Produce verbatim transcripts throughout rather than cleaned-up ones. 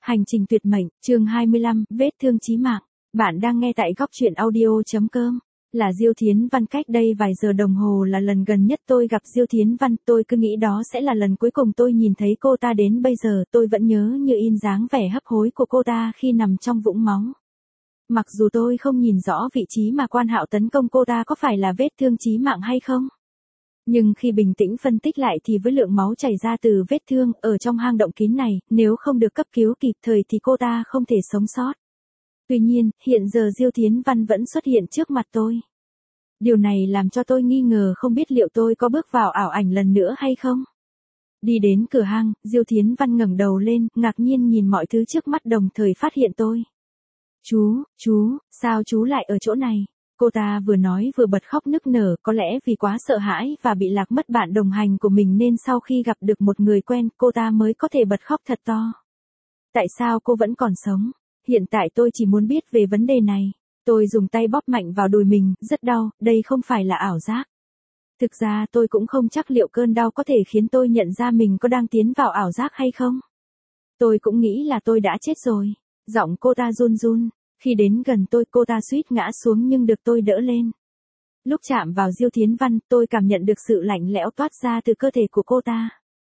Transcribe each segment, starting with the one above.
Hành trình tuyệt mệnh, chương hai mươi lăm, vết thương chí mạng. Bạn đang nghe tại góc truyện audio.com. Là Diêu Thiến Văn. Cách đây vài giờ đồng hồ là lần gần nhất tôi gặp Diêu Thiến Văn. Tôi cứ nghĩ đó sẽ là lần cuối cùng tôi nhìn thấy cô ta. Đến bây giờ tôi vẫn nhớ như in dáng vẻ hấp hối của cô ta khi nằm trong vũng máu. Mặc dù tôi không nhìn rõ vị trí mà Quan Hạo tấn công cô ta có phải là vết thương chí mạng hay không. Nhưng khi bình tĩnh phân tích lại thì với lượng máu chảy ra từ vết thương ở trong hang động kín này, nếu không được cấp cứu kịp thời thì cô ta không thể sống sót. Tuy nhiên, hiện giờ Diêu Thiến Văn vẫn xuất hiện trước mặt tôi. Điều này làm cho tôi nghi ngờ không biết liệu tôi có bước vào ảo ảnh lần nữa hay không. Đi đến cửa hang, Diêu Thiến Văn ngẩng đầu lên, ngạc nhiên nhìn mọi thứ trước mắt đồng thời phát hiện tôi. Chú, chú, sao chú lại ở chỗ này? Cô ta vừa nói vừa bật khóc nức nở, có lẽ vì quá sợ hãi và bị lạc mất bạn đồng hành của mình nên sau khi gặp được một người quen, cô ta mới có thể bật khóc thật to. Tại sao cô vẫn còn sống? Hiện tại tôi chỉ muốn biết về vấn đề này. Tôi dùng tay bóp mạnh vào đùi mình, rất đau, đây không phải là ảo giác. Thực ra tôi cũng không chắc liệu cơn đau có thể khiến tôi nhận ra mình có đang tiến vào ảo giác hay không. Tôi cũng nghĩ là tôi đã chết rồi. Giọng cô ta run run. Khi đến gần tôi, cô ta suýt ngã xuống nhưng được tôi đỡ lên. Lúc chạm vào Diêu Thiến Văn, tôi cảm nhận được sự lạnh lẽo toát ra từ cơ thể của cô ta.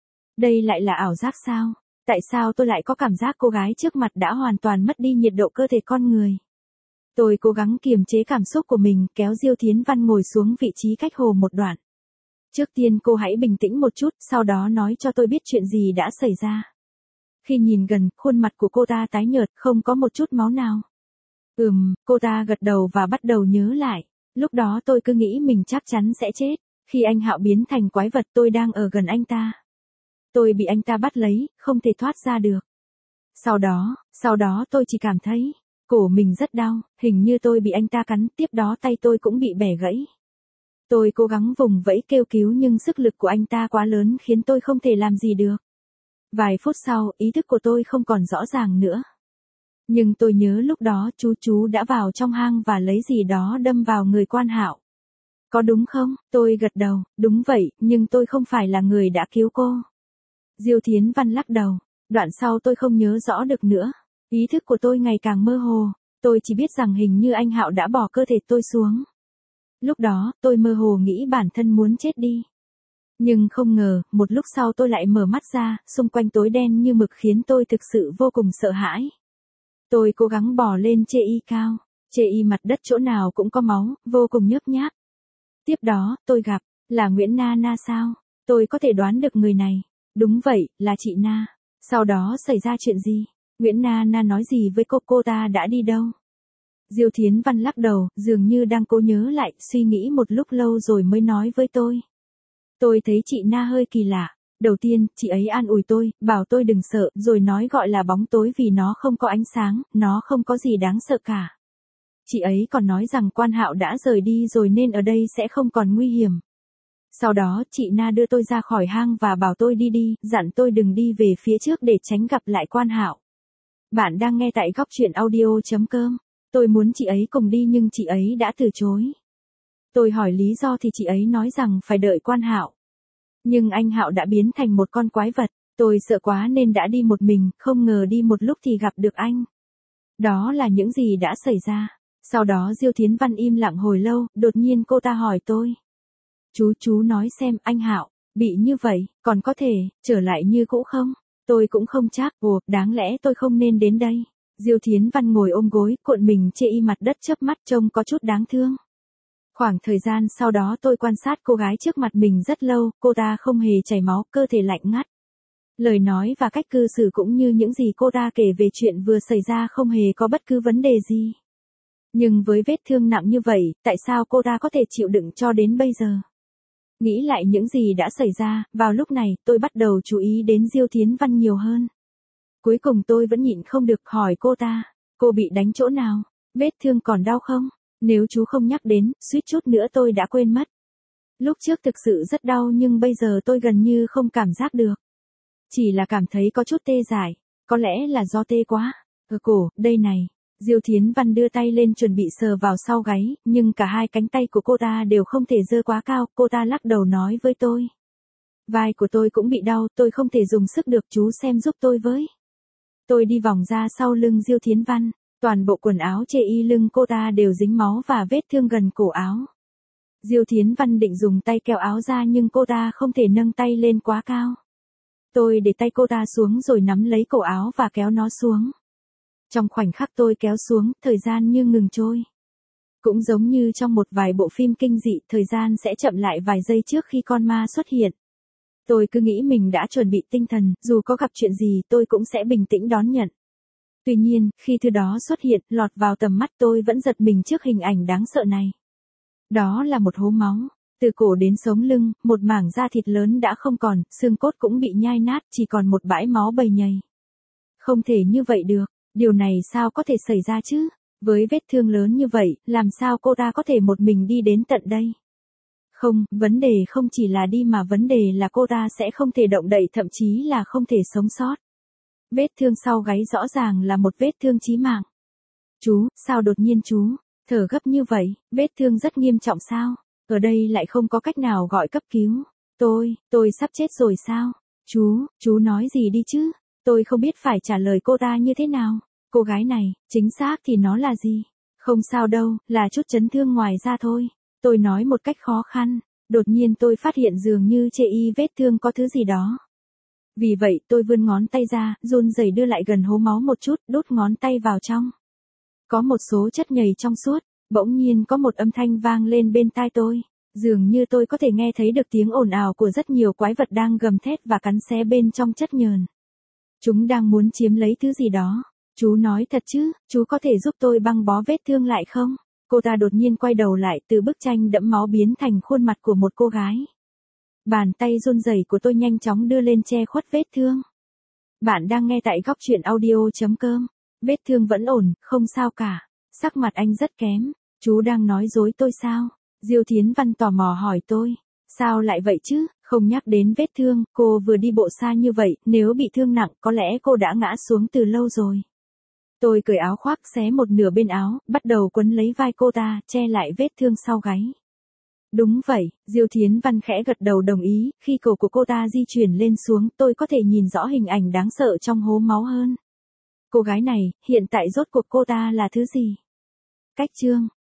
Đây lại là ảo giác sao? Tại sao tôi lại có cảm giác cô gái trước mặt đã hoàn toàn mất đi nhiệt độ cơ thể con người? Tôi cố gắng kiềm chế cảm xúc của mình, kéo Diêu Thiến Văn ngồi xuống vị trí cách hồ một đoạn. Trước tiên cô hãy bình tĩnh một chút, sau đó nói cho tôi biết chuyện gì đã xảy ra. Khi nhìn gần, khuôn mặt của cô ta tái nhợt, không có một chút máu nào. Ừm, cô ta gật đầu và bắt đầu nhớ lại. Lúc đó tôi cứ nghĩ mình chắc chắn sẽ chết. Khi anh Hạo biến thành quái vật tôi đang ở gần anh ta. Tôi bị anh ta bắt lấy, không thể thoát ra được. Sau đó, sau đó tôi chỉ cảm thấy, cổ mình rất đau, hình như tôi bị anh ta cắn, tiếp đó tay tôi cũng bị bẻ gãy. Tôi cố gắng vùng vẫy kêu cứu nhưng sức lực của anh ta quá lớn khiến tôi không thể làm gì được. Vài phút sau, ý thức của tôi không còn rõ ràng nữa. Nhưng tôi nhớ lúc đó chú chú đã vào trong hang và lấy gì đó đâm vào người Quan Hạo. Có đúng không? Tôi gật đầu, đúng vậy, nhưng tôi không phải là người đã cứu cô. Diêu Thiến Văn lắc đầu, đoạn sau tôi không nhớ rõ được nữa. Ý thức của tôi ngày càng mơ hồ, tôi chỉ biết rằng hình như anh Hạo đã bỏ cơ thể tôi xuống. Lúc đó, tôi mơ hồ nghĩ bản thân muốn chết đi. Nhưng không ngờ, một lúc sau tôi lại mở mắt ra, xung quanh tối đen như mực khiến tôi thực sự vô cùng sợ hãi. Tôi cố gắng bò lên chê y cao, chê y mặt đất chỗ nào cũng có máu, vô cùng nhớp nháp. Tiếp đó, tôi gặp, là Nguyễn Na Na sao? Tôi có thể đoán được người này. Đúng vậy, là chị Na. Sau đó xảy ra chuyện gì? Nguyễn Na Na nói gì với cô, cô ta đã đi đâu? Diêu Thiến Văn lắc đầu, dường như đang cố nhớ lại, suy nghĩ một lúc lâu rồi mới nói với tôi. Tôi thấy chị Na hơi kỳ lạ. Đầu tiên, chị ấy an ủi tôi, bảo tôi đừng sợ, rồi nói gọi là bóng tối vì nó không có ánh sáng, nó không có gì đáng sợ cả. Chị ấy còn nói rằng Quan Hạo đã rời đi rồi nên ở đây sẽ không còn nguy hiểm. Sau đó, chị Na đưa tôi ra khỏi hang và bảo tôi đi đi, dặn tôi đừng đi về phía trước để tránh gặp lại Quan Hạo. Bạn đang nghe tại góc truyện audio.com. Tôi muốn chị ấy cùng đi nhưng chị ấy đã từ chối. Tôi hỏi lý do thì chị ấy nói rằng phải đợi Quan Hạo. Nhưng anh Hạo đã biến thành một con quái vật, tôi sợ quá nên đã đi một mình, không ngờ đi một lúc thì gặp được anh. Đó là những gì đã xảy ra. Sau đó Diêu Thiến Văn im lặng hồi lâu, đột nhiên cô ta hỏi tôi. Chú chú nói xem anh Hạo, bị như vậy, còn có thể, trở lại như cũ không? Tôi cũng không chắc, ồ, đáng lẽ tôi không nên đến đây. Diêu Thiến Văn ngồi ôm gối, cuộn mình chê y mặt đất chớp mắt trông có chút đáng thương. Khoảng thời gian sau đó tôi quan sát cô gái trước mặt mình rất lâu, cô ta không hề chảy máu, cơ thể lạnh ngắt. Lời nói và cách cư xử cũng như những gì cô ta kể về chuyện vừa xảy ra không hề có bất cứ vấn đề gì. Nhưng với vết thương nặng như vậy, tại sao cô ta có thể chịu đựng cho đến bây giờ? Nghĩ lại những gì đã xảy ra, vào lúc này, tôi bắt đầu chú ý đến Diêu Thiến Văn nhiều hơn. Cuối cùng tôi vẫn nhịn không được hỏi cô ta, cô bị đánh chỗ nào? Vết thương còn đau không? Nếu chú không nhắc đến, suýt chút nữa tôi đã quên mất. Lúc trước thực sự rất đau nhưng bây giờ tôi gần như không cảm giác được. Chỉ là cảm thấy có chút tê dại, có lẽ là do tê quá. Ở cổ, đây này. Diêu Thiến Văn đưa tay lên chuẩn bị sờ vào sau gáy, nhưng cả hai cánh tay của cô ta đều không thể giơ quá cao, cô ta lắc đầu nói với tôi. Vai của tôi cũng bị đau, tôi không thể dùng sức được, chú xem giúp tôi với. Tôi đi vòng ra sau lưng Diêu Thiến Văn, toàn bộ quần áo chê y lưng cô ta đều dính máu và vết thương gần cổ áo. Diêu Thiến Văn định dùng tay kéo áo ra nhưng cô ta không thể nâng tay lên quá cao. Tôi để tay cô ta xuống rồi nắm lấy cổ áo và kéo nó xuống. Trong khoảnh khắc tôi kéo xuống, thời gian như ngừng trôi. Cũng giống như trong một vài bộ phim kinh dị, thời gian sẽ chậm lại vài giây trước khi con ma xuất hiện. Tôi cứ nghĩ mình đã chuẩn bị tinh thần, dù có gặp chuyện gì tôi cũng sẽ bình tĩnh đón nhận. Tuy nhiên, khi thứ đó xuất hiện, lọt vào tầm mắt tôi vẫn giật mình trước hình ảnh đáng sợ này. Đó là một hố máu, từ cổ đến sống lưng, một mảng da thịt lớn đã không còn, xương cốt cũng bị nhai nát, chỉ còn một bãi máu bầy nhầy. Không thể như vậy được, điều này sao có thể xảy ra chứ? Với vết thương lớn như vậy, làm sao cô ta có thể một mình đi đến tận đây? Không, vấn đề không chỉ là đi mà vấn đề là cô ta sẽ không thể động đậy, thậm chí là không thể sống sót. Vết thương sau gáy rõ ràng là một vết thương chí mạng. Chú, sao đột nhiên chú thở gấp như vậy, vết thương rất nghiêm trọng sao? Ở đây lại không có cách nào gọi cấp cứu. Tôi, tôi sắp chết rồi sao? Chú, chú nói gì đi chứ? Tôi không biết phải trả lời cô ta như thế nào. Cô gái này, chính xác thì nó là gì? Không sao đâu, là chút chấn thương ngoài da thôi. Tôi nói một cách khó khăn. Đột nhiên tôi phát hiện dường như chê y vết thương có thứ gì đó. Vì vậy tôi vươn ngón tay ra, run rẩy đưa lại gần hố máu một chút, đút ngón tay vào trong. Có một số chất nhầy trong suốt, bỗng nhiên có một âm thanh vang lên bên tai tôi. Dường như tôi có thể nghe thấy được tiếng ồn ào của rất nhiều quái vật đang gầm thét và cắn xé bên trong chất nhờn. Chúng đang muốn chiếm lấy thứ gì đó. Chú nói thật chứ, chú có thể giúp tôi băng bó vết thương lại không? Cô ta đột nhiên quay đầu lại, từ bức tranh đẫm máu biến thành khuôn mặt của một cô gái. Bàn tay run rẩy của tôi nhanh chóng đưa lên che khuất vết thương. Bạn đang nghe tại góc truyện audio chấm com. Vết thương vẫn ổn, không sao cả. Sắc mặt anh rất kém. Chú đang nói dối tôi sao? Diêu Thiến Văn tò mò hỏi tôi. Sao lại vậy chứ? Không nhắc đến vết thương, cô vừa đi bộ xa như vậy, nếu bị thương nặng có lẽ cô đã ngã xuống từ lâu rồi. Tôi cởi áo khoác xé một nửa bên áo, bắt đầu quấn lấy vai cô ta, che lại vết thương sau gáy. Đúng vậy, Diêu Thiến Văn khẽ gật đầu đồng ý, khi cổ của cô ta di chuyển lên xuống tôi có thể nhìn rõ hình ảnh đáng sợ trong hố máu hơn. Cô gái này, hiện tại rốt cuộc cô ta là thứ gì? Cách chương